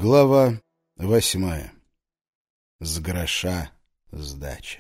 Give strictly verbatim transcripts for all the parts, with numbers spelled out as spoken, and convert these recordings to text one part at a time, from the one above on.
Глава восьмая. С гроша сдача.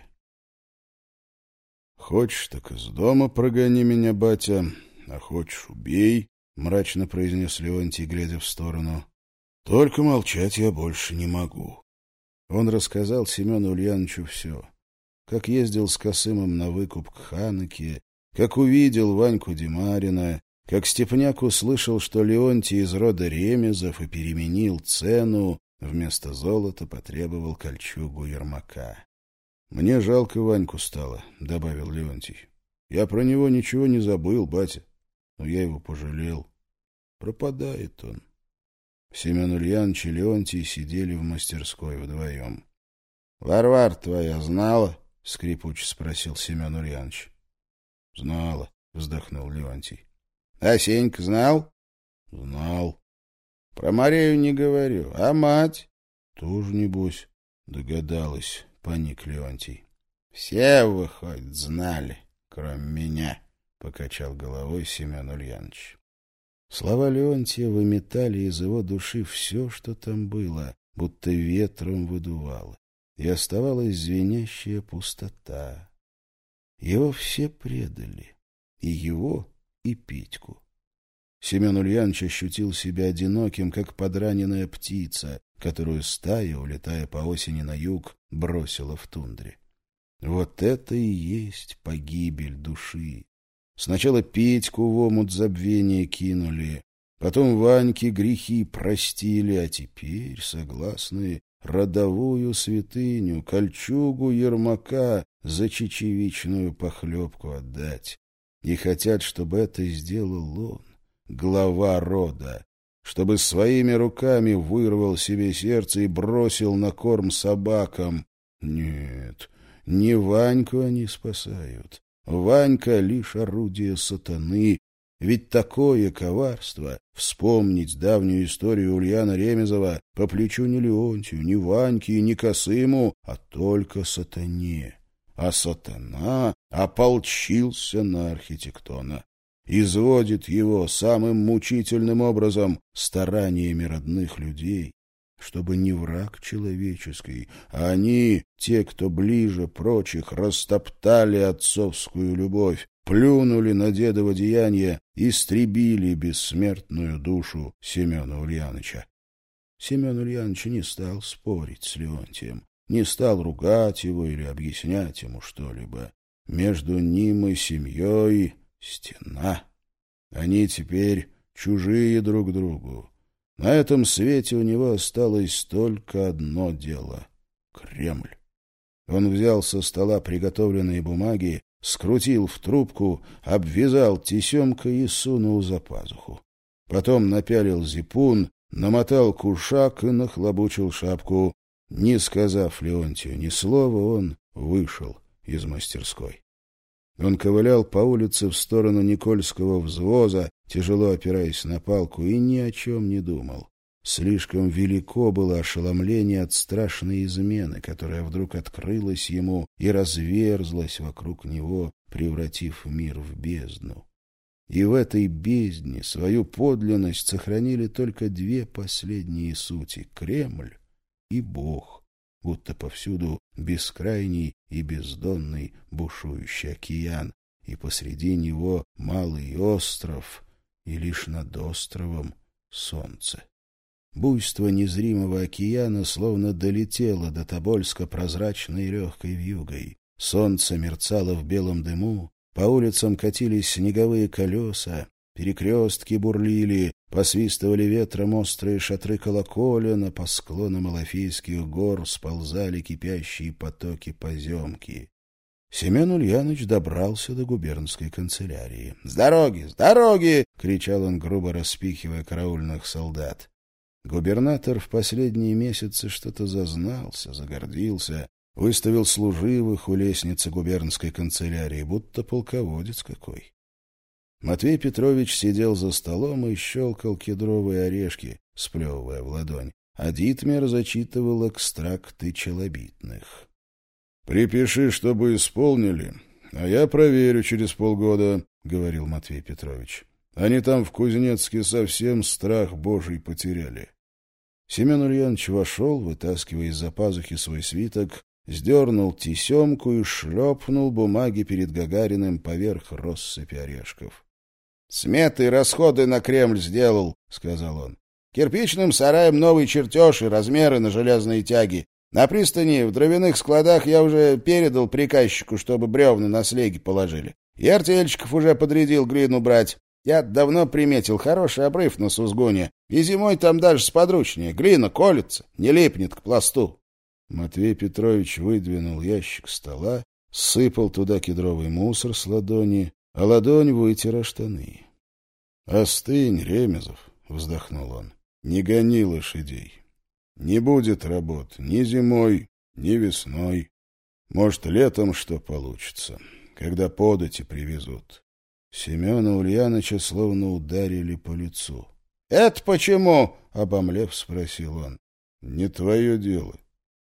«Хочешь, так из дома прогони меня, батя, а хочешь, убей», — мрачно произнес Леонтий, глядя в сторону. «Только молчать я больше не могу». Он рассказал Семену Ульяновичу все. Как ездил с Косымом на выкуп к Ханыке, как увидел Ваньку Демарина, как Степняк услышал, что Леонтий из рода Ремезов и переменил цену, вместо золота потребовал кольчугу Ермака. «Мне жалко Ваньку стало», — добавил Леонтий. «Я про него ничего не забыл, батя, но я его пожалел. Пропадает он». Семен Ульянович и Леонтий сидели в мастерской вдвоем. — Варвара твоя знала? — скрипуче спросил Семен Ульянович. — Знала, — вздохнул Леонтий. — А Сенька знал? — Знал. — Про Марию не говорю. А мать? — Тоже, небось, догадалась, — паник Леонтий. — Все, выходит, знали, кроме меня, — покачал головой Семен Ульянович. Слова Леонтия выметали из его души все, что там было, будто ветром выдувало, и оставалась звенящая пустота. Его все предали, и его, и Петьку. Семен Ульянович ощутил себя одиноким, как подраненная птица, которую стая, улетая по осени на юг, бросила в тундре. Вот это и есть погибель души. Сначала Петьку в омут забвения кинули, потом Ваньке грехи простили, а теперь согласны родовую святыню, кольчугу Ермака за чечевичную похлебку отдать. И хотят, чтобы это сделал он, глава рода, чтобы своими руками вырвал себе сердце и бросил на корм собакам. Нет, не Ваньку они спасают. Ванька — лишь орудие сатаны, ведь такое коварство, вспомнить давнюю историю Ульяна Ремезова, по плечу не Леонтию, не Ваньке и не Косыму, а только сатане. А сатана ополчился на архитектона, изводит его самым мучительным образом стараниями родных людей, чтобы не враг человеческий, а они, те, кто ближе прочих, растоптали отцовскую любовь, плюнули на дедово деяние, истребили бессмертную душу Семена Ульяновича. Семен Ульянович не стал спорить с Леонтием, не стал ругать его или объяснять ему что-либо. Между ним и семьей стена. Они теперь чужие друг другу. На этом свете у него осталось только одно дело — Кремль. Он взял со стола приготовленные бумаги, скрутил в трубку, обвязал тесемкой и сунул за пазуху. Потом напялил зипун, намотал кушак и нахлобучил шапку. Не сказав Леонтию ни слова, он вышел из мастерской. Он ковылял по улице в сторону Никольского взвоза, тяжело опираясь на палку, и ни о чем не думал. Слишком велико было ошеломление от страшной измены, которая вдруг открылась ему и разверзлась вокруг него, превратив мир в бездну. И в этой бездне свою подлинность сохранили только две последние сути — Кремль и Бог, будто повсюду бескрайний и бездонный бушующий океан, и посреди него малый остров, и лишь над островом солнце. Буйство незримого океана словно долетело до Тобольска прозрачной легкой вьюгой. Солнце мерцало в белом дыму, по улицам катились снеговые колеса, перекрестки бурлили, посвистывали ветром острые шатры колоколен, а по склонам Алафейских гор сползали кипящие потоки поземки. Семен Ульянович добрался до губернской канцелярии. — С дороги! С дороги! — кричал он, грубо распихивая караульных солдат. Губернатор в последние месяцы что-то зазнался, загордился, выставил служивых у лестницы губернской канцелярии, будто полководец какой. Матвей Петрович сидел за столом и щелкал кедровые орешки, сплевывая в ладонь, а Дитмер зачитывал экстракты челобитных. — Припиши, чтобы исполнили, а я проверю через полгода, — говорил Матвей Петрович. — Они там в Кузнецке совсем страх Божий потеряли. Семен Ульянович вошел, вытаскивая из-за пазухи свой свиток, сдернул тесемку и шлепнул бумаги перед Гагариным поверх россыпи орешков. — Сметы и расходы на Кремль сделал, — сказал он. — Кирпичным сараем новый чертеж и размеры на железные тяги. На пристани в дровяных складах я уже передал приказчику, чтобы бревна на слеги положили. И артельщиков уже подрядил глину брать. Я давно приметил хороший обрыв на Сузгуне, и зимой там даже сподручнее. Глина колется, не липнет к пласту. Матвей Петрович выдвинул ящик стола, сыпал туда кедровый мусор с ладони, а ладонь вытер о штаны. — Остынь, Ремезов, — вздохнул он, — не гони лошадей. Не будет работ ни зимой, ни весной. Может, летом что получится, когда подати привезут. Семена Ульяновича словно ударили по лицу. — Это почему? — обомлев, спросил он. — Не твое дело.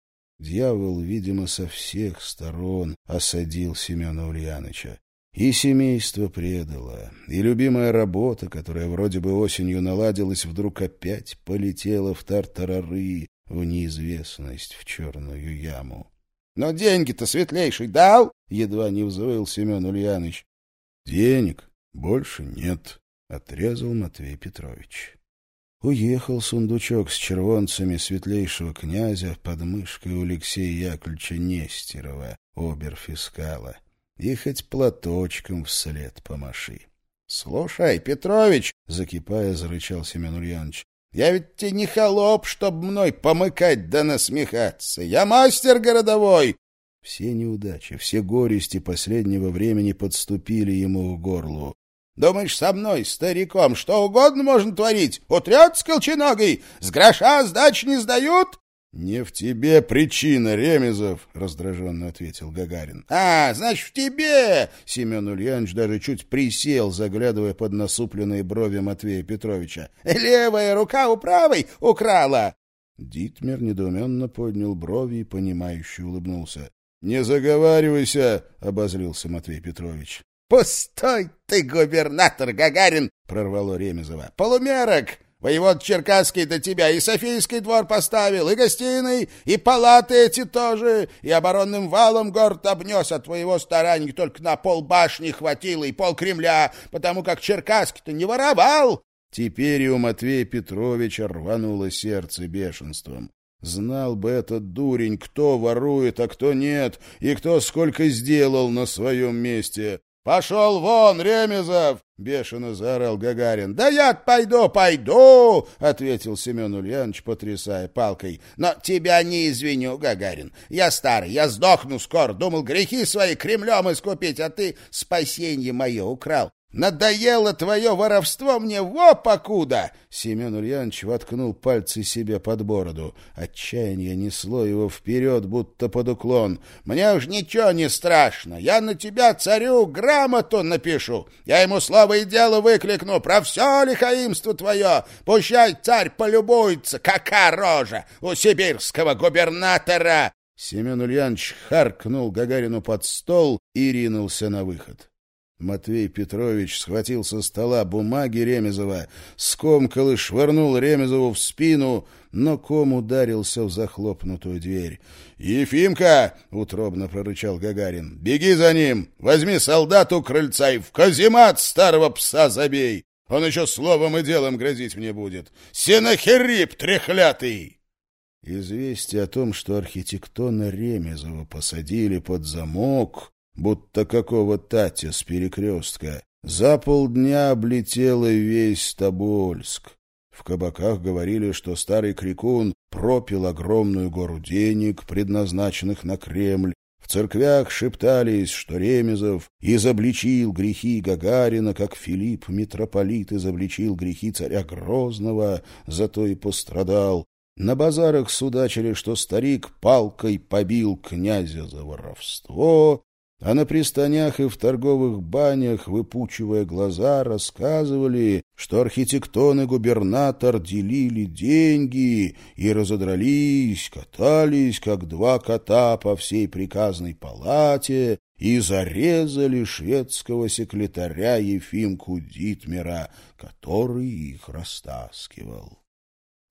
Дьявол, видимо, со всех сторон осадил Семена Ульяновича. И семейство предало, и любимая работа, которая вроде бы осенью наладилась, вдруг опять полетела в тартарары, в неизвестность, в черную яму. — Но деньги-то светлейший дал? — едва не взвыл Семен Ульянович. — Денег больше нет, — отрезал Матвей Петрович. Уехал сундучок с червонцами светлейшего князя под мышкой у Алексея Яковлевича Нестерова, оберфискала. И хоть платочком вслед помаши. — Слушай, Петрович, — закипая, зарычал Семен Ульянович, — я ведь тебе не холоп, чтоб мной помыкать да насмехаться. Я мастер городовой. Все неудачи, все горести последнего времени подступили ему к горлу. Думаешь, со мной, стариком, что угодно можно творить? Утрет с колченогой? С гроша сдач не сдают? — Не в тебе причина, Ремезов, — раздраженно ответил Гагарин. — А, значит, в тебе! — Семен Ульянович даже чуть присел, заглядывая под насупленные брови Матвея Петровича. — Левая рука у правой украла! Дитмер недоуменно поднял брови и понимающе улыбнулся. — Не заговаривайся, — обозлился Матвей Петрович. — Пустой ты, губернатор Гагарин! — прорвало Ремезова. — Полумерок! Воевод Черкасский до тебя и Софийский двор поставил, и гостиный, и палаты эти тоже, и оборонным валом город обнес, от твоего старанья только на пол башни хватило и пол Кремля, потому как Черкасский-то не воровал. Теперь и у Матвея Петровича рвануло сердце бешенством. Знал бы этот дурень, кто ворует, а кто нет, и кто сколько сделал на своем месте. — Пошел вон, Ремезов! — бешено заорал Гагарин. — Да я пойду, пойду! — ответил Семен Ульянович, потрясая палкой. — Но тебя не извиню, Гагарин. Я старый, я сдохну скоро. Думал грехи свои Кремлем искупить, а ты спасенье мое украл. Надоело твое воровство мне во покуда! Семен Ульянович воткнул пальцы себе под бороду. Отчаяние несло его вперед, будто под уклон. Мне уж ничего не страшно. Я на тебя, царю, грамоту напишу. Я ему слово и дело выкликну про все лихаимство твое. Пущай царь полюбуется, какая рожа у сибирского губернатора! Семен Ульянович харкнул Гагарину под стол и ринулся на выход. Матвей Петрович схватил со стола бумаги Ремезова, скомкал и швырнул Ремезову в спину, но ком ударился в захлопнутую дверь. — Ефимка! — утробно прорычал Гагарин. — Беги за ним! Возьми солдату крыльца и в каземат старого пса забей! Он еще словом и делом грозить мне будет! Сенахерип трехлятый! Известие о том, что архитектона Ремезова посадили под замок, будто какого Татя с перекрестка, за полдня облетела весь Тобольск. В кабаках говорили, что старый крикун пропил огромную гору денег, предназначенных на Кремль. В церквях шептались, что Ремезов изобличил грехи Гагарина, как Филипп митрополит изобличил грехи царя Грозного, зато и пострадал. На базарах судачили, что старик палкой побил князя за воровство, а на пристанях и в торговых банях, выпучивая глаза, рассказывали, что архитектон и губернатор делили деньги и разодрались, катались, как два кота по всей приказной палате, и зарезали шведского секретаря Ефимку Дитмера, который их растаскивал.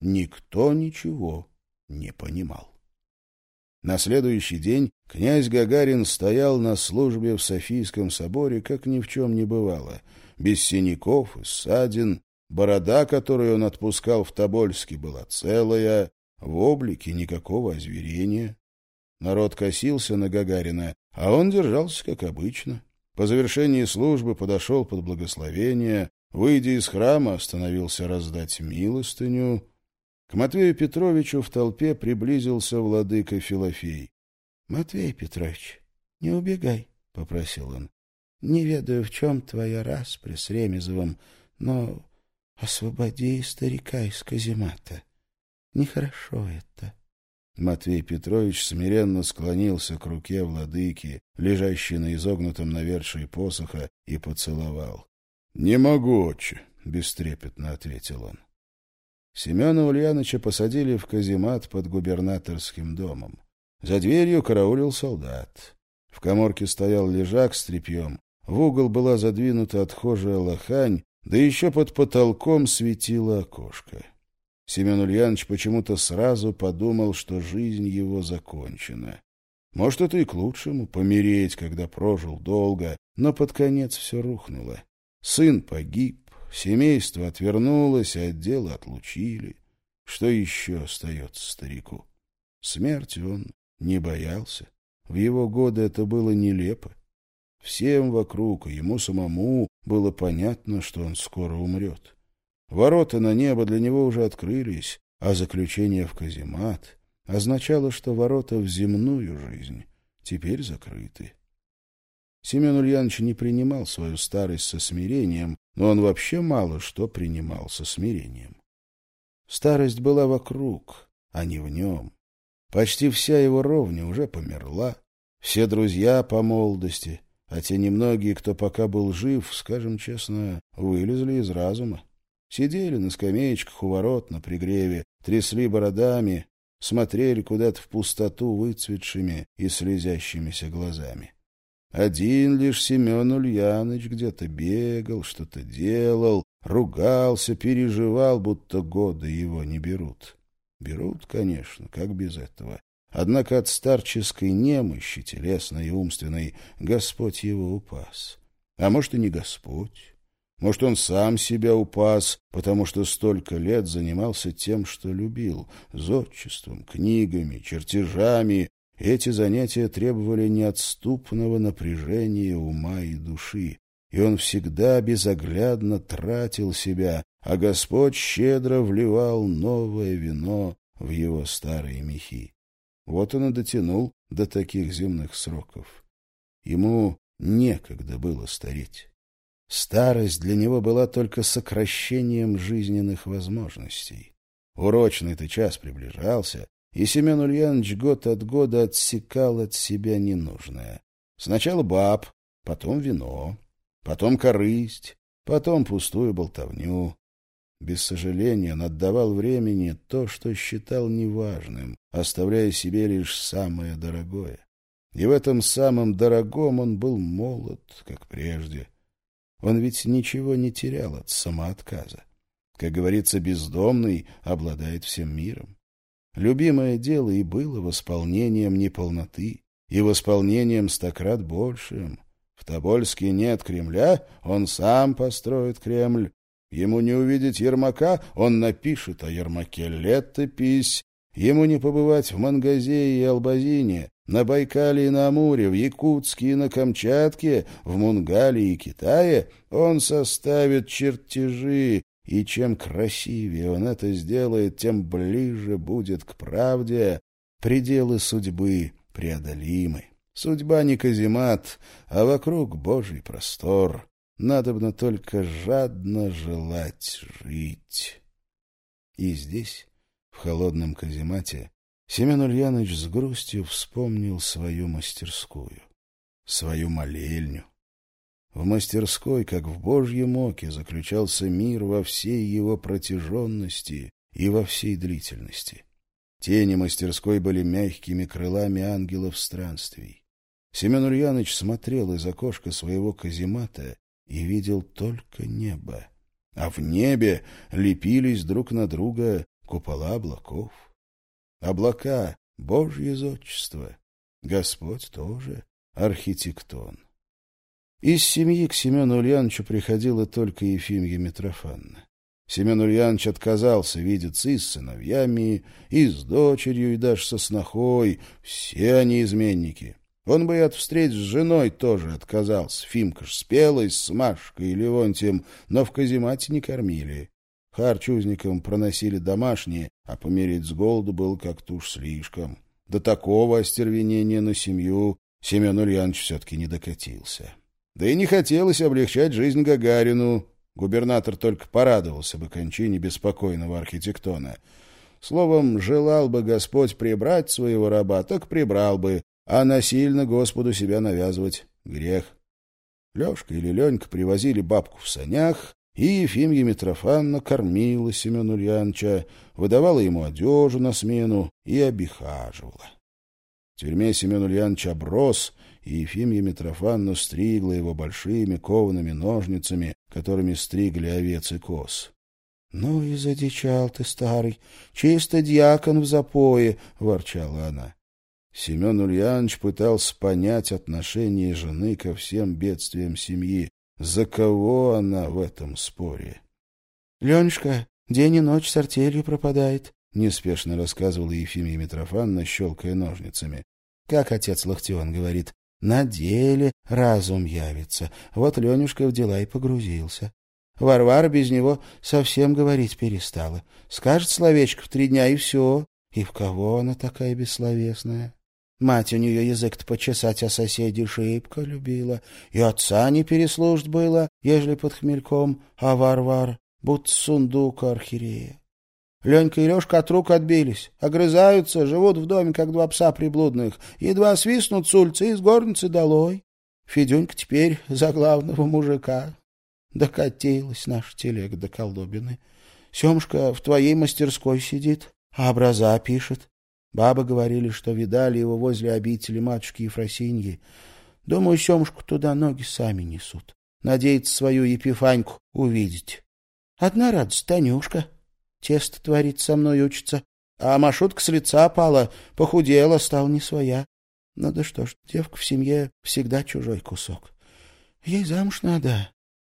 никто ничего не понимал. На следующий день князь Гагарин стоял на службе в Софийском соборе, как ни в чем не бывало, без синяков и ссадин, борода, которую он отпускал в Тобольске, была целая, в облике никакого озверения. Народ косился на Гагарина, а он держался, как обычно. По завершении службы подошел под благословение, выйдя из храма, остановился раздать милостыню. К Матвею Петровичу в толпе приблизился владыка Филофей. — Матвей Петрович, не убегай, — попросил он. — Не ведаю, в чем твоя распря с Ремезовым, но освободи старика из каземата. Нехорошо это. Матвей Петрович смиренно склонился к руке владыки, лежащей на изогнутом навершии посоха, и поцеловал. — Не могу, отче, — бестрепетно ответил он. Семена Ульяныча посадили в каземат под губернаторским домом. За дверью караулил солдат. В каморке стоял лежак с тряпьем, в угол была задвинута отхожая лохань, да еще под потолком светило окошко. Семен Ульяныч почему-то сразу подумал, что жизнь его закончена. Может, это и к лучшему — помереть, когда прожил долго, но под конец все рухнуло. Сын погиб. Семейство отвернулось, а от дела отлучили. Что еще остается старику? Смерти он не боялся. В его годы это было нелепо. Всем вокруг, и ему самому, было понятно, что он скоро умрет. Ворота на небо для него уже открылись, а заключение в каземат означало, что ворота в земную жизнь теперь закрыты. Семен Ульяныч не принимал свою старость со смирением, но он вообще мало что принимал со смирением. Старость была вокруг, а не в нем. Почти вся его ровня уже померла, все друзья по молодости, а те немногие, кто пока был жив, скажем честно, вылезли из разума. Сидели на скамеечках у ворот на пригреве, трясли бородами, смотрели куда-то в пустоту выцветшими и слезящимися глазами. Один лишь Семен Ульяныч где-то бегал, что-то делал, ругался, переживал, будто годы его не берут. Берут, конечно, как без этого. Однако от старческой немощи, телесной и умственной, Господь его упас. А может, и не Господь. Может, он сам себя упас, потому что столько лет занимался тем, что любил — зодчеством, книгами, чертежами. Эти занятия требовали неотступного напряжения ума и души, и он всегда безоглядно тратил себя, а Господь щедро вливал новое вино в его старые мехи. Вот он и дотянул до таких земных сроков. Ему некогда было стареть. Старость для него была только сокращением жизненных возможностей. Урочный-то час приближался, и Семен Ульяныч год от года отсекал от себя ненужное. Сначала баб, потом вино, потом корысть, потом пустую болтовню. Без сожаления он отдавал времени то, что считал неважным, оставляя себе лишь самое дорогое. И в этом самом дорогом он был молод, как прежде. Он ведь ничего не терял от самоотказа. Как говорится, бездомный обладает всем миром. Любимое дело и было восполнением неполноты, и восполнением стократ большим. В Тобольске нет Кремля, он сам построит Кремль. Ему не увидеть Ермака, он напишет о Ермаке летопись. Ему не побывать в Мангазее и Албазине, на Байкале и на Амуре, в Якутске и на Камчатке, в Мунгале и Китае. Он составит чертежи, и чем красивее он это сделает, тем ближе будет к правде. Пределы судьбы преодолимы. Судьба не каземат, а вокруг Божий простор. Надобно только жадно желать жить. И здесь, в холодном каземате, Семен Ульяныч с грустью вспомнил свою мастерскую, свою молельню. В мастерской, как в Божьем оке, заключался мир во всей его протяженности и во всей длительности. Тени мастерской были мягкими крылами ангелов странствий. Семен Ульяныч смотрел из окошка своего каземата и видел только небо. А в небе лепились друг на друга купола облаков. Облака — Божье зодчество, Господь тоже архитектон. Из семьи к Семену Ульяновичу приходила только Ефимья Митрофановна. Семен Ульянович отказался видеться и с сыновьями, и с дочерью, и даже со снохой. Все они изменники. Он бы и от встреч с женой тоже отказался. Фимка ж спелой с Машкой и Левонтием, но в каземате не кормили. Харч узникам проносили домашние, а помереть с голоду было как-то уж слишком. До такого остервенения на семью Семен Ульянович все-таки не докатился. Да и не хотелось облегчать жизнь Гагарину. Губернатор только порадовался бы кончине беспокойного архитектона. Словом, желал бы Господь прибрать своего раба, так прибрал бы, а насильно Господу себя навязывать — грех. Лешка или Ленька привозили бабку в санях, и Ефимья Митрофановна кормила Семена Ульяновича, выдавала ему одежу на смену и обихаживала. В тюрьме Семен Ульянович оброс, и Ефимья Митрофановна стригла его большими коваными ножницами, которыми стригли овец и коз. — Ну и задичал ты, старый, чисто дьякон в запое, — ворчала она. Семен Ульянович пытался понять отношение жены ко всем бедствиям семьи. За кого она в этом споре? — Ленюшка день и ночь с артелью пропадает, — неспешно рассказывала Ефимья Митрофановна, щелкая ножницами. — Как отец Локтион говорит, на деле разум явится. Вот Ленюшка в дела и погрузился. Варвара без него совсем говорить перестала. Скажет словечко в три дня, и все. И в кого она такая бессловесная? Мать у нее язык-то почесать о соседей шибко любила. И отца не переслушать было, ежели под хмельком, а Варвар будто сундук архиерея. Ленька и Лешка от рук отбились, огрызаются, живут в доме, как два пса приблудных, едва свистнут с улицы из горницы долой. Федюнька теперь за главного мужика. Докатилась наша телега до колдобины. Семушка в твоей мастерской сидит, а образа пишет. Бабы говорили, что видали его возле обители матушки Ефросиньи. Думаю, Семушку туда ноги сами несут. Надеется свою Епифаньку увидеть. Одна радость — Танюшка. Тесто творит, со мной учится. А Машутка с лица пала, похудела, стала не своя. Ну да что ж, девка в семье всегда чужой кусок. Ей замуж надо.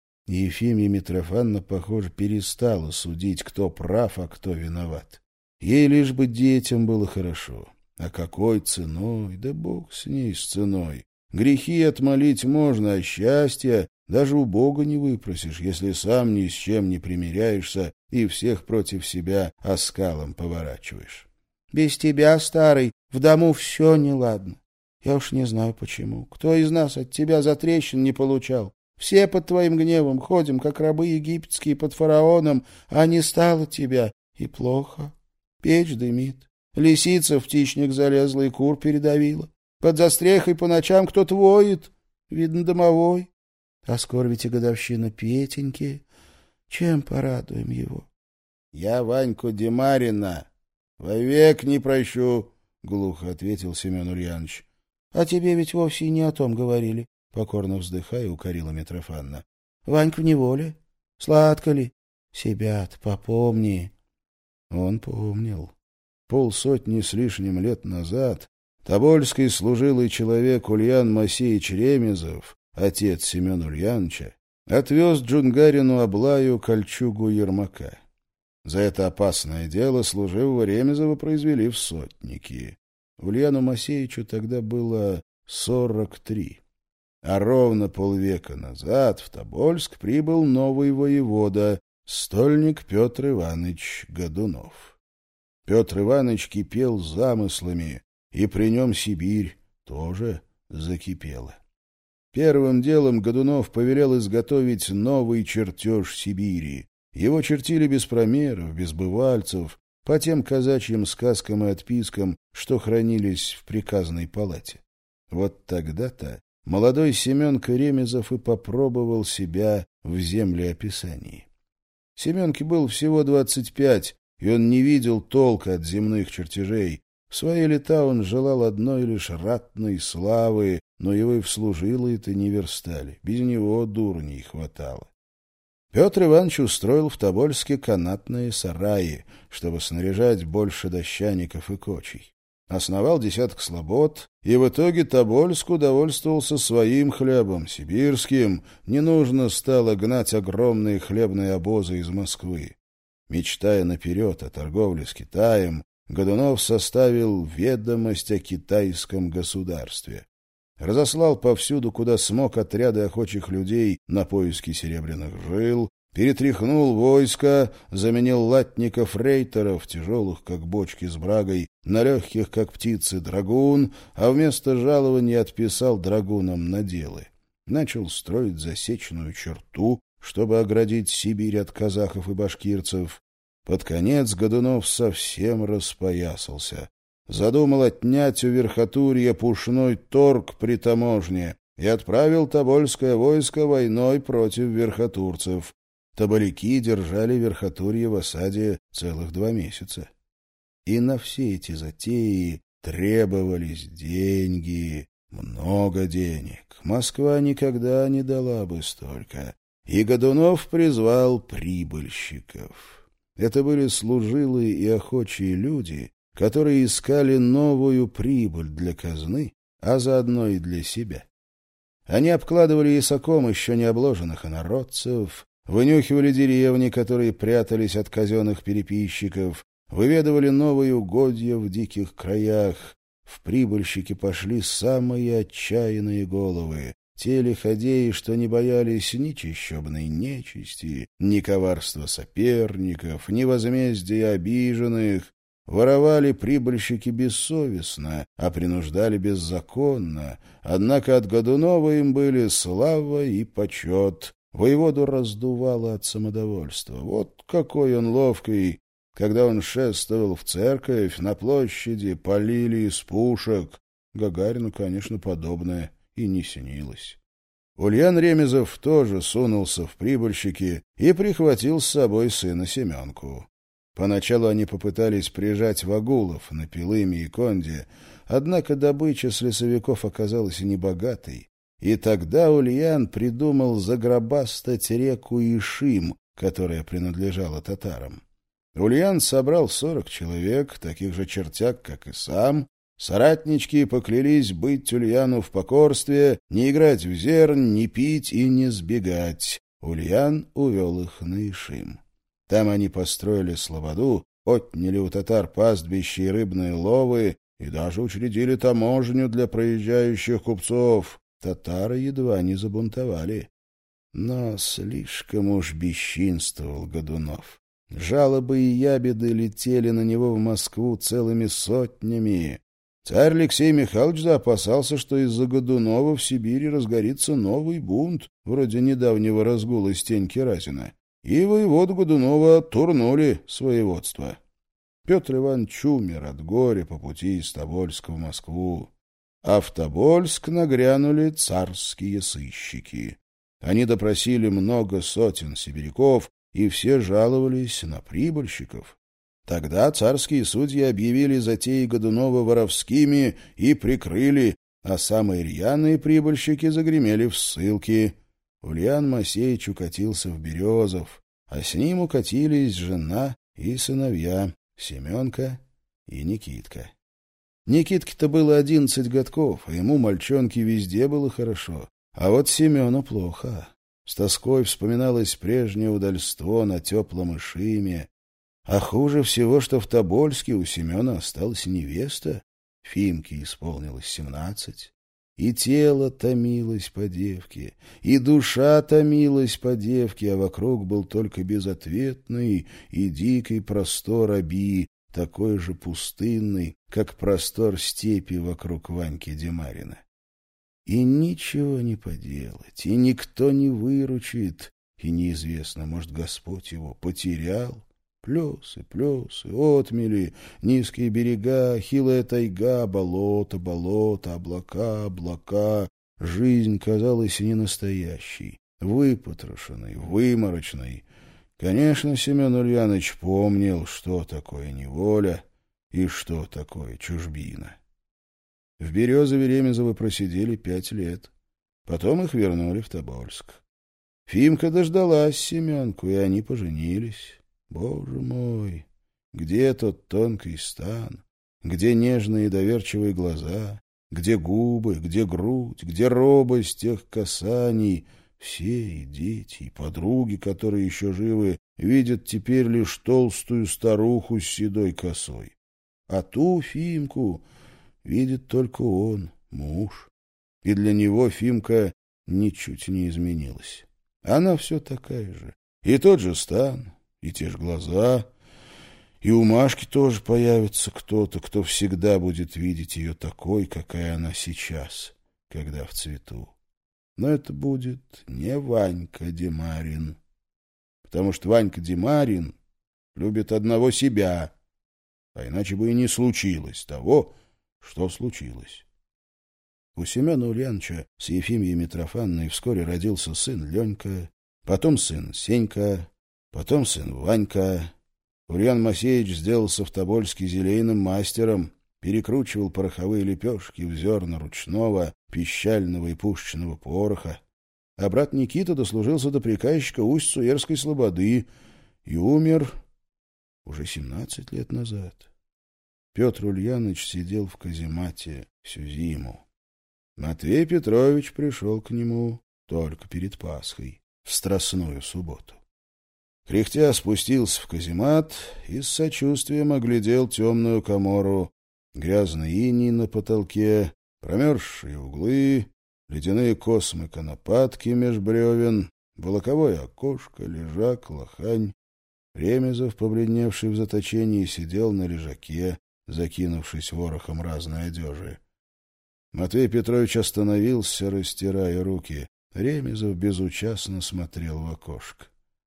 Ефимья Митрофановна, похоже, перестала судить, кто прав, а кто виноват. Ей лишь бы детям было хорошо. А какой ценой? Да бог с ней, с ценой. Грехи отмолить можно, а счастья даже у Бога не выпросишь, если сам ни с чем не примиряешься и всех против себя оскалом поворачиваешь. Без тебя, старый, в дому все неладно. Я уж не знаю почему. Кто из нас от тебя затрещин не получал? Все под твоим гневом ходим, как рабы египетские под фараоном, а не стало тебя, и плохо. Печь дымит, лисица в птичник залезла и кур передавила. Под застрехой по ночам кто-то воет, видно, домовой. А скоро ведь и годовщина Петеньки. Чем порадуем его? — Я Ваньку Демарина вовек не прощу, — глухо ответил Семен Ульянович. — А тебе ведь вовсе и не о том говорили, — покорно вздыхая, укорила Митрофановна. — Ванька в неволе. Сладко ли? Себя-то попомни. Он помнил. Полсотни с лишним лет назад тобольский служилый человек Ульян Масеич Ремезов, отец Семена Ульяновича, отвез Джунгарину Аблаю кольчугу Ермака. За это опасное дело служивого Ремезова произвели в сотники. Ульяну Масеичу тогда было сорок три. А ровно полвека назад в Тобольск прибыл новый воевода, стольник Петр Иванович Годунов. Петр Иванович кипел замыслами, и при нем Сибирь тоже закипела. Первым делом Годунов повелел изготовить новый чертеж Сибири. Его чертили без промеров, без бывальцев, по тем казачьим сказкам и отпискам, что хранились в приказной палате. Вот тогда-то молодой Семенка Ремезов и попробовал себя в землеописании. Семенке было всего двадцать пять, и он не видел толка от земных чертежей. В свои лета он желал одной лишь ратной славы, но его и в служилые-то не верстали. Без него дурней хватало. Петр Иванович устроил в Тобольске канатные сараи, чтобы снаряжать больше дощаников и кочей. Основал десяток слобод, и в итоге Тобольск удовольствовался своим хлебом, сибирским, не нужно стало гнать огромные хлебные обозы из Москвы. Мечтая наперед о торговле с Китаем, Годунов составил «Ведомость о китайском государстве». Разослал повсюду, куда смог, отряды охочих людей на поиски серебряных жил, перетряхнул войско, заменил латников-рейтеров, тяжелых, как бочки с брагой, на легких, как птицы, драгун, а вместо жалования отписал драгунам наделы. Начал строить засечную черту, чтобы оградить Сибирь от казахов и башкирцев. Под конец Годунов совсем распоясался. Задумал отнять у верхотурья пушной торг при таможне и отправил Тобольское войско войной против верхотурцев. Тоболяки держали верхотурье в осаде целых два месяца. И на все эти затеи требовались деньги, много денег. Москва никогда не дала бы столько. И Годунов призвал прибыльщиков. Это были служилые и охочие люди, которые искали новую прибыль для казны, а заодно и для себя. Они обкладывали ясаком еще не обложенных инородцев, вынюхивали деревни, которые прятались от казенных переписчиков, выведывали новые угодья в диких краях. В прибыльщики пошли самые отчаянные головы, те лиходеи, что не боялись ни чищебной нечисти, ни коварства соперников, ни возмездия обиженных. Воровали прибыльщики бессовестно, а принуждали беззаконно. Однако от Годунова им были слава и почет. Воеводу раздувало от самодовольства. Вот какой он ловкий! Когда он шествовал в церковь, на площади полили из пушек. Гагарину, конечно, подобное и не снилось. Ульян Ремезов тоже сунулся в прибыльщики и прихватил с собой сына Семенку. Поначалу они попытались прижать вагулов на Пилыме и Конде, однако добыча с лесовиков оказалась небогатой, и тогда Ульян придумал загробастать реку Ишим, которая принадлежала татарам. Ульян собрал сорок человек, таких же чертяк, как и сам. Соратнички поклялись быть Ульяну в покорстве, не играть в зернь, не пить и не сбегать. Ульян увел их на Ишим. Там они построили слободу, отняли у татар пастбища и рыбные ловы и даже учредили таможню для проезжающих купцов. Татары едва не забунтовали. Но слишком уж бесчинствовал Годунов. Жалобы и ябеды летели на него в Москву целыми сотнями. Царь Алексей Михайлович заопасался, что из-за Годунова в Сибири разгорится новый бунт, вроде недавнего разгула Стеньки Разина. И воеводу Годунова турнули с воеводства. Петр Иванович умер от горя по пути из Тобольска в Москву. А в Тобольск нагрянули царские сыщики. Они допросили много сотен сибиряков, и все жаловались на прибыльщиков. Тогда царские судьи объявили затеи Годунова воровскими и прикрыли, а самые рьяные прибыльщики загремели в ссылки. Ульян Масеич укатился в Березов, а с ним укатились жена и сыновья Семенка и Никитка. Никитке-то было одиннадцать годков, а ему, мальчонке, везде было хорошо. А вот Семену плохо. С тоской вспоминалось прежнее удальство на теплом Ишиме. А хуже всего, что в Тобольске у Семена осталась невеста. Фимке исполнилось семнадцать. И тело томилось по девке, и душа томилась по девке, а вокруг был только безответный и дикий простор Оби, такой же пустынный, как простор степи вокруг Ваньки Демарина. И ничего не поделать, и никто не выручит, и неизвестно, может, Господь его потерял. Плесы, плесы, отмели, низкие берега, хилая тайга, болото, болото, облака, облака. Жизнь казалась ненастоящей, выпотрошенной, выморочной. Конечно, Семен Ульяныч помнил, что такое неволя и что такое чужбина. В Березове Ремезовы просидели пять лет. Потом их вернули в Тобольск. Фимка дождалась Семенку, и они поженились. Боже мой, где тот тонкий стан, где нежные и доверчивые глаза, где губы, где грудь, где робость тех касаний. Все, и дети, и подруги, которые еще живы, видят теперь лишь толстую старуху с седой косой. А ту Фимку видит только он, муж. И для него Фимка ничуть не изменилась. Она все такая же. И тот же стан, и те же глаза. И у Машки тоже появится кто-то, кто всегда будет видеть ее такой, какая она сейчас, когда в цвету. Но это будет не Ванька Демарин, потому что Ванька Демарин любит одного себя, а иначе бы и не случилось того, что случилось. У Семена Ульяновича с Ефимией Митрофановной вскоре родился сын Ленька, потом сын Сенька, потом сын Ванька. Ульян Масеевич сделался в Тобольске зелейным мастером, перекручивал пороховые лепешки в зерна ручного, пищального и пушечного пороха. А брат Никита дослужился до приказчика Усть-Суерской слободы и умер уже семнадцать лет назад. Петр Ульяныч сидел в каземате всю зиму. Матвей Петрович пришел к нему только перед Пасхой, в Страстную субботу. Кряхтя спустился в каземат и с сочувствием оглядел темную камору, грязный иней на потолке, промерзшие углы, ледяные космы конопатки меж бревен, волоковое окошко, лежак, лохань. Ремезов, побледневший в заточении, сидел на лежаке, закинувшись ворохом разной одежи. Матвей Петрович остановился, растирая руки. Ремезов безучастно смотрел в окошко.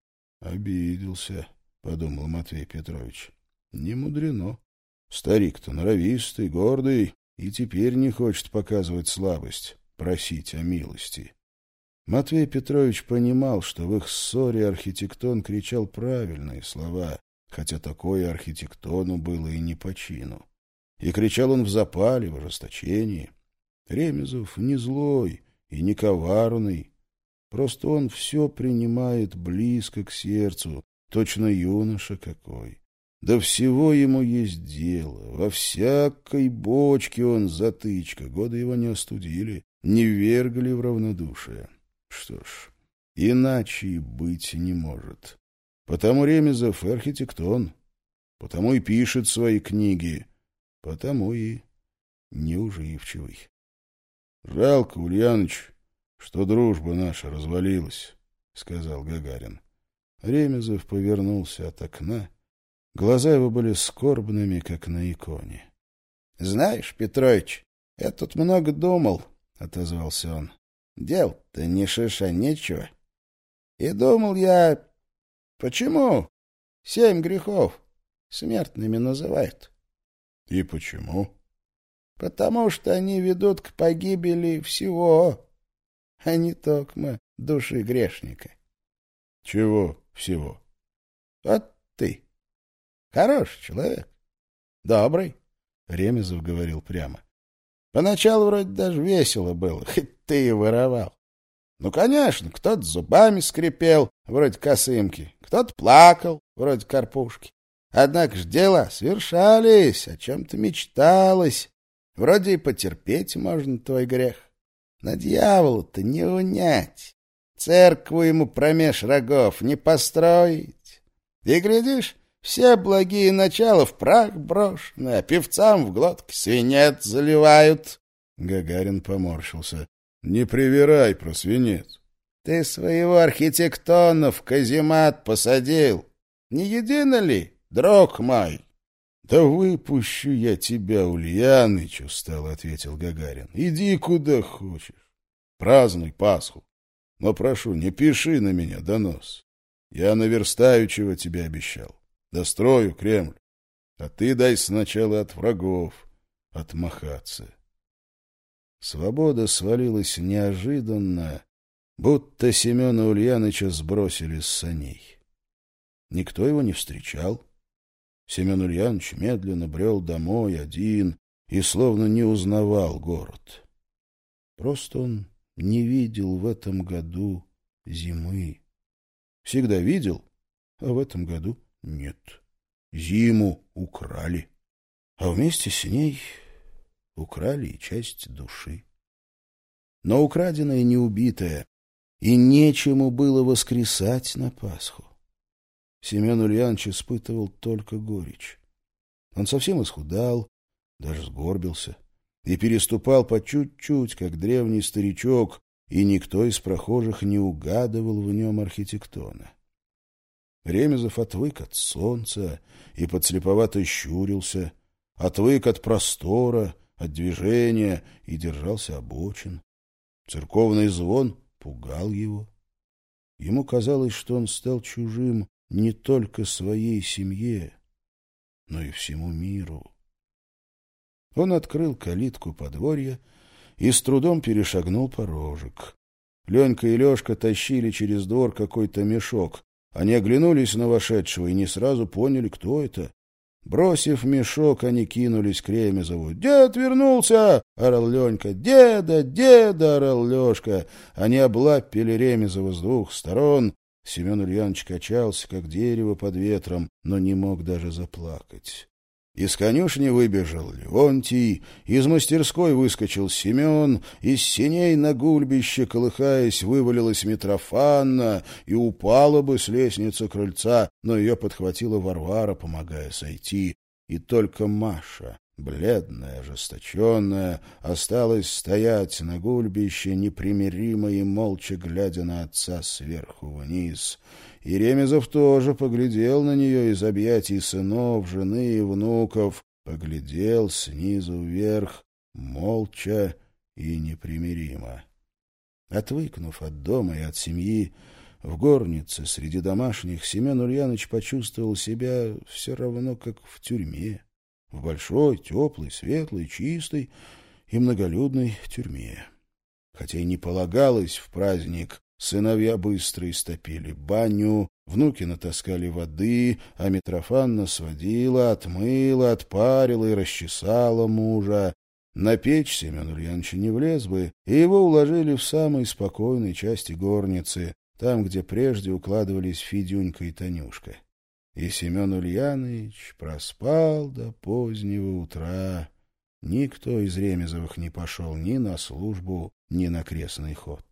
«Обиделся», — подумал Матвей Петрович. «Не мудрено. Старик-то норовистый, гордый, и теперь не хочет показывать слабость, просить о милости». Матвей Петрович понимал, что в их ссоре архитектон кричал правильные слова, хотя такое архитектону было и не по чину. И кричал он в запале, в ожесточении. Ремезов не злой и не коварный. Просто он все принимает близко к сердцу, точно юноша какой. До всего ему есть дело, во всякой бочке он затычка, годы его не остудили, не ввергли в равнодушие. Что ж, иначе и быть не может. Потому Ремезов и архитектон, потому и пишет свои книги, потому и неуживчивый. «Жалко, Ульяныч, что дружба наша развалилась», — сказал Гагарин. Ремезов повернулся от окна. Глаза его были скорбными, как на иконе. — Знаешь, Петрович, я тут много думал, — отозвался он. — Дел-то ни шиша нечего. И думал я, почему семь грехов смертными называют? — И почему? — Потому что они ведут к погибели всего, а не токмо души грешника. — Чего всего? — Вот ты. Хороший человек. Добрый, — Ремезов говорил прямо. Поначалу вроде даже весело было, хоть ты и воровал. Ну, конечно, кто-то зубами скрипел, вроде косымки, кто-то плакал, вроде карпушки. Однако ж дела свершались, о чем-то мечталось. Вроде и потерпеть можно твой грех. На дьявола-то не унять, церкву ему промеж рогов не построить. И, глядишь, все благие начала в прах брошены, а певцам в глотке свинец заливают. Гагарин поморщился. — Не привирай про свинец. — Ты своего архитектона в каземат посадил. Не едино ли, друг мой? — Да выпущу я тебя, Ульяныч, — устало ответил Гагарин. — Иди куда хочешь. Празднуй Пасху. Но прошу, не пиши на меня донос. Я наверстаю, чего тебе обещал. Дострою Кремль. А ты дай сначала от врагов отмахаться. Свобода свалилась неожиданно, будто Семена Ульяныча сбросили с саней. Никто его не встречал. Семен Ульяныч медленно брел домой один и словно не узнавал город. Просто он не видел в этом году зимы. Всегда видел, а в этом году нет. Зиму украли, а вместе с ней украли и часть души. Но украденное не убитое, и нечему было воскресать на Пасху. Семен Ульянович испытывал только горечь. Он совсем исхудал, даже сгорбился, и переступал по чуть-чуть, как древний старичок, и никто из прохожих не угадывал в нем архитектона. Ремезов отвык от солнца и подслеповато щурился, отвык от простора, от движения и держался обочин. Церковный звон пугал его. Ему казалось, что он стал чужим не только своей семье, но и всему миру. Он открыл калитку подворья и с трудом перешагнул порожек. Ленька и Лешка тащили через двор какой-то мешок. Они оглянулись на вошедшего и не сразу поняли, кто это. Бросив мешок, они кинулись к Ремезову. «Дед вернулся!» — орал Ленька. «Деда! Деда!» — орал Лешка. Они облапили Ремезова с двух сторон. Семен Ульянович качался, как дерево под ветром, но не мог даже заплакать. Из конюшни выбежал Леонтий, из мастерской выскочил Семен, из сеней на гульбище, колыхаясь, вывалилась Митрофанна и упала бы с лестницы крыльца, но ее подхватила Варвара, помогая сойти. И только Маша, бледная, ожесточенная, осталась стоять на гульбище, непримиримо и молча глядя на отца сверху вниз. И Ремезов тоже поглядел на нее из объятий сынов, жены и внуков, поглядел снизу вверх, молча и непримиримо. Отвыкнув от дома и от семьи, в горнице среди домашних Семен Ульянович почувствовал себя все равно, как в тюрьме, в большой, теплой, светлой, чистой и многолюдной тюрьме. Хотя и не полагалось в праздник, сыновья быстро истопили баню, внуки натаскали воды, а Митрофанна сводила, отмыла, отпарила и расчесала мужа. На печь Семен Ульянович не влез бы, и его уложили в самой спокойной части горницы, там, где прежде укладывались Федюнька и Танюшка. И Семен Ульянович проспал до позднего утра. Никто из Ремезовых не пошел ни на службу, ни на крестный ход.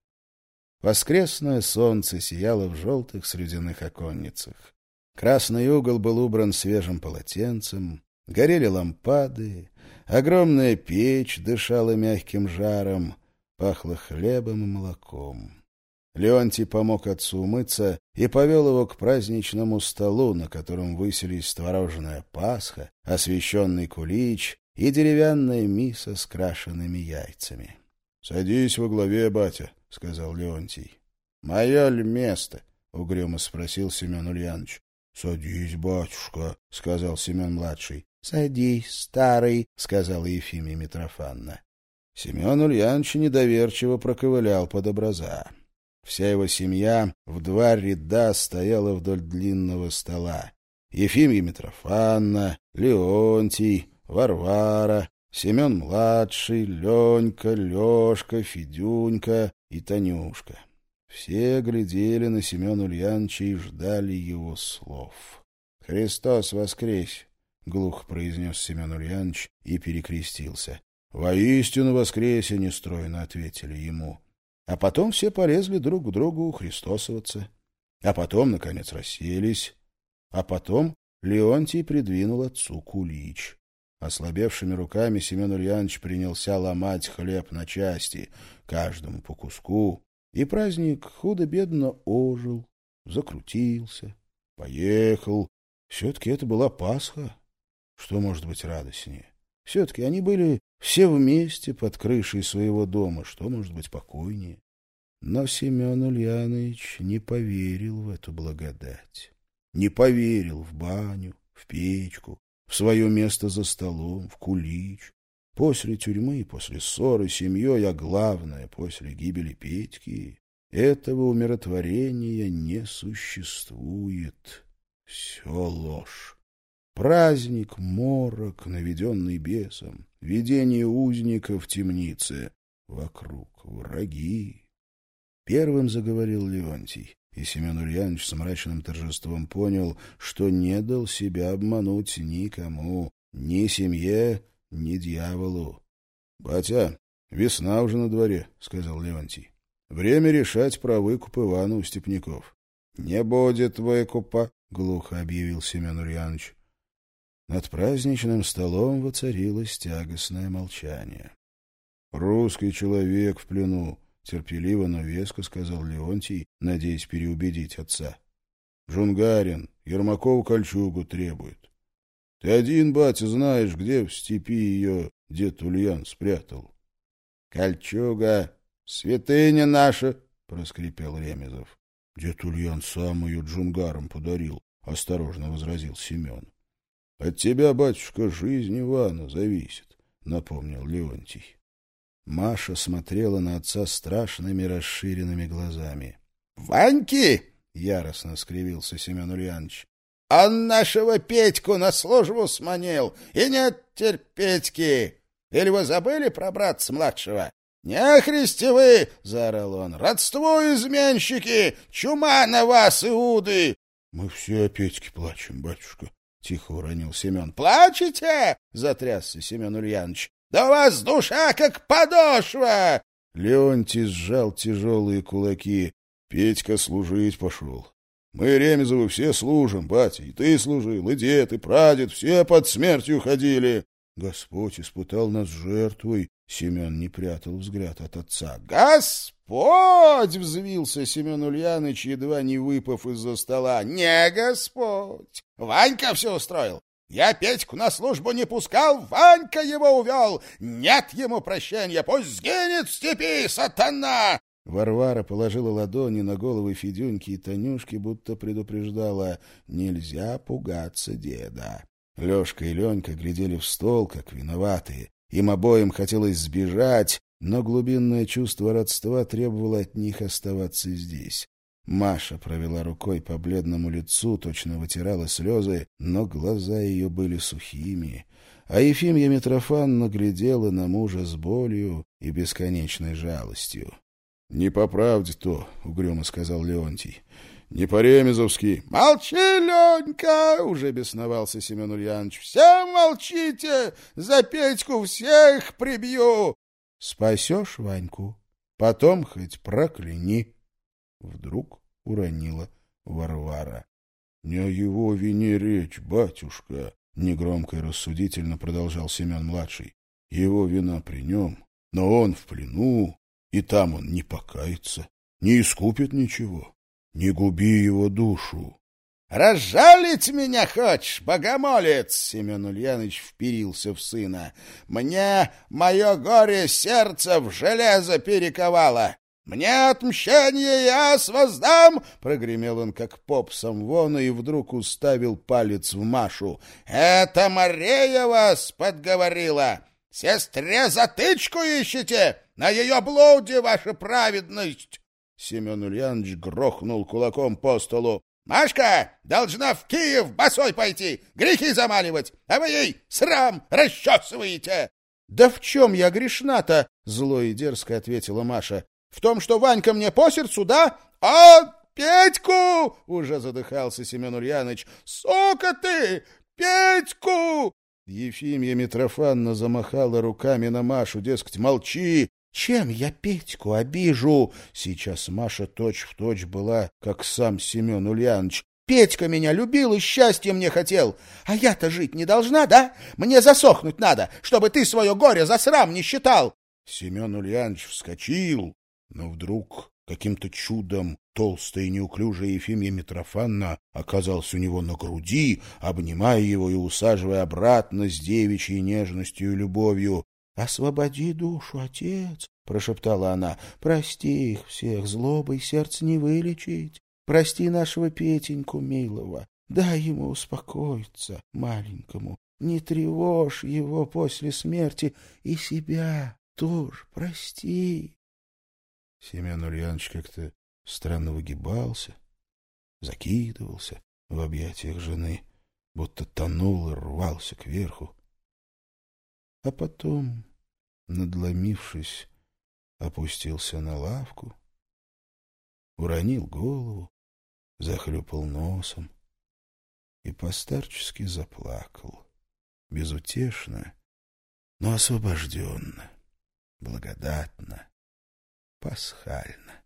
Воскресное солнце сияло в желтых слюдяных оконницах. Красный угол был убран свежим полотенцем, горели лампады, огромная печь дышала мягким жаром, пахло хлебом и молоком. Леонтий помог отцу умыться и повел его к праздничному столу, на котором высились творожная пасха, освященный кулич и деревянная миса с крашенными яйцами. — Садись во главе, батя, — сказал Леонтий. — Мое ли место? — угрюмо спросил Семен Ульянович. — Садись, батюшка, — сказал Семен-младший. — Садись, старый, — сказала Ефимия Митрофанна. Семен Ульянович недоверчиво проковылял под образа. Вся его семья в два ряда стояла вдоль длинного стола. Ефимия Митрофанна, Леонтий, Варвара, Семен-младший, Ленька, Лешка, Федюнька и Танюшка. Все глядели на Семена Ульяновича и ждали его слов. — Христос воскресе! — глухо произнес Семен Ульянович и перекрестился. — Воистину воскресе! — нестройно ответили ему. А потом все полезли друг к другу христосоваться. А потом, наконец, расселись. А потом Леонтий придвинул отцу кулич. Ослабевшими руками Семен Ульянович принялся ломать хлеб на части, каждому по куску, и праздник худо-бедно ожил, закрутился, поехал. Все-таки это была Пасха. Что может быть радостнее? Все-таки они были все вместе под крышей своего дома. Что может быть покойнее? Но Семен Ульянович не поверил в эту благодать. Не поверил в баню, в печку, в свое место за столом, в кулич. После тюрьмы, после ссоры с семьей, а главное, после гибели Петьки, этого умиротворения не существует. Все ложь. Праздник, морок, наведенный бесом, видение узника в темнице. Вокруг враги. Первым заговорил Леонтий, и Семен Ульянович с мрачным торжеством понял, что не дал себя обмануть никому, ни семье, ни дьяволу. — Батя, весна уже на дворе, — сказал Леонтий. — Время решать про выкуп Ивана у степняков. — Не будет выкупа, — глухо объявил Семен Ульянович. Над праздничным столом воцарилось тягостное молчание. — Русский человек в плену, — терпеливо, но веско сказал Леонтий, надеясь переубедить отца. — Джунгарин Ермакову кольчугу требует. Ты один, батя, знаешь, где в степи ее дед Ульян спрятал. — Кольчуга — святыня наша, — проскрипел Ремезов. — Дед Ульян сам ее джунгарам подарил, — осторожно возразил Семен. — От тебя, батюшка, жизнь Ивана зависит, — напомнил Леонтий. Маша смотрела на отца страшными расширенными глазами. — Ваньки! — яростно скривился Семен Ульянович. — Он нашего Петьку на службу сманил, и нет теперь Петьки. Или вы забыли про братца младшего? — Нехристи вы! — заорал он. — Родство изменщики! Чума на вас, иуды! — Мы все о Петьке плачем, батюшка, — тихо уронил Семен. — Плачете? — затрясся Семен Ульянович. — Да у вас душа как подошва! Леонтий сжал тяжелые кулаки. Петька служить пошел. Мы, Ремезовы, все служим, батя, и ты служил, и дед, и прадед, все под смертью ходили. Господь испытал нас жертвой. Семен не прятал взгляд от отца. «Господь!» — взвился Семен Ульяныч, едва не выпав из-за стола. «Не Господь! Ванька все устроил. Я Петьку на службу не пускал, Ванька его увел. Нет ему прощения, пусть сгинет в степи, сатана!» Варвара положила ладони на головы Федюньки и Танюшки, будто предупреждала: нельзя пугаться деда. Лёшка и Ленька глядели в стол, как виноватые. Им обоим хотелось сбежать, но глубинное чувство родства требовало от них оставаться здесь. Маша провела рукой по бледному лицу, точно вытирала слезы, но глаза ее были сухими. А Ефимья Митрофановна глядела на мужа с болью и бесконечной жалостью. — Не по правде то, — угрюмо сказал Леонтий. — Не по-ремезовски. — Молчи, Ленька! — уже бесновался Семен Ульянович. — Все молчите! За Петьку всех прибью! — Спасешь Ваньку, потом хоть прокляни! Вдруг уронила Варвара. — Не о его вине речь, батюшка! — негромко и рассудительно продолжал Семен-младший. — Его вина при нем, но он в плену, и там он не покается, не искупит ничего. Не губи его душу. — Разжалить меня хочешь, богомолец? — Семен Ульяныч вперился в сына. — Мне мое горе сердце в железо перековало. Мне отмщение я воздам! — прогремел он, как поп Самвона, и вдруг уставил палец в Машу. — Это Мария вас подговорила! Сестре затычку ищете! На ее блуде ваша праведность! Семен Ульянович грохнул кулаком по столу. — Машка должна в Киев босой пойти, грехи замаливать, а вы ей срам расчесываете! — Да в чем я грешна-то? — зло и дерзко ответила Маша. — В том, что Ванька мне по сердцу, да? — А Петьку! — уже задыхался Семен Ульянович. — Сука ты! Петьку! Ефимья Митрофановна замахала руками на Машу, дескать, молчи. Чем я Петьку обижу? Сейчас Маша точь-в-точь была, как сам Семен Ульянович. Петька меня любил и счастья мне хотел. А я-то жить не должна, да? Мне засохнуть надо, чтобы ты свое горе за срам не считал. Семен Ульянович вскочил, но вдруг каким-то чудом толстая и неуклюжая Ефимья Митрофановна оказалась у него на груди, обнимая его и усаживая обратно с девичьей нежностью и любовью. — Освободи душу, отец, — прошептала она. — Прости их всех, злобой сердце не вылечить. Прости нашего Петеньку милого. Дай ему успокоиться, маленькому. Не тревожь его после смерти, и себя тоже прости. Семен Ульянович как-то странно выгибался, закидывался в объятиях жены, будто тонул и рвался кверху. А потом, надломившись, опустился на лавку уронил голову, захлюпал носом и постарчески заплакал, безутешно, но освобожденно, благодатно, пасхально.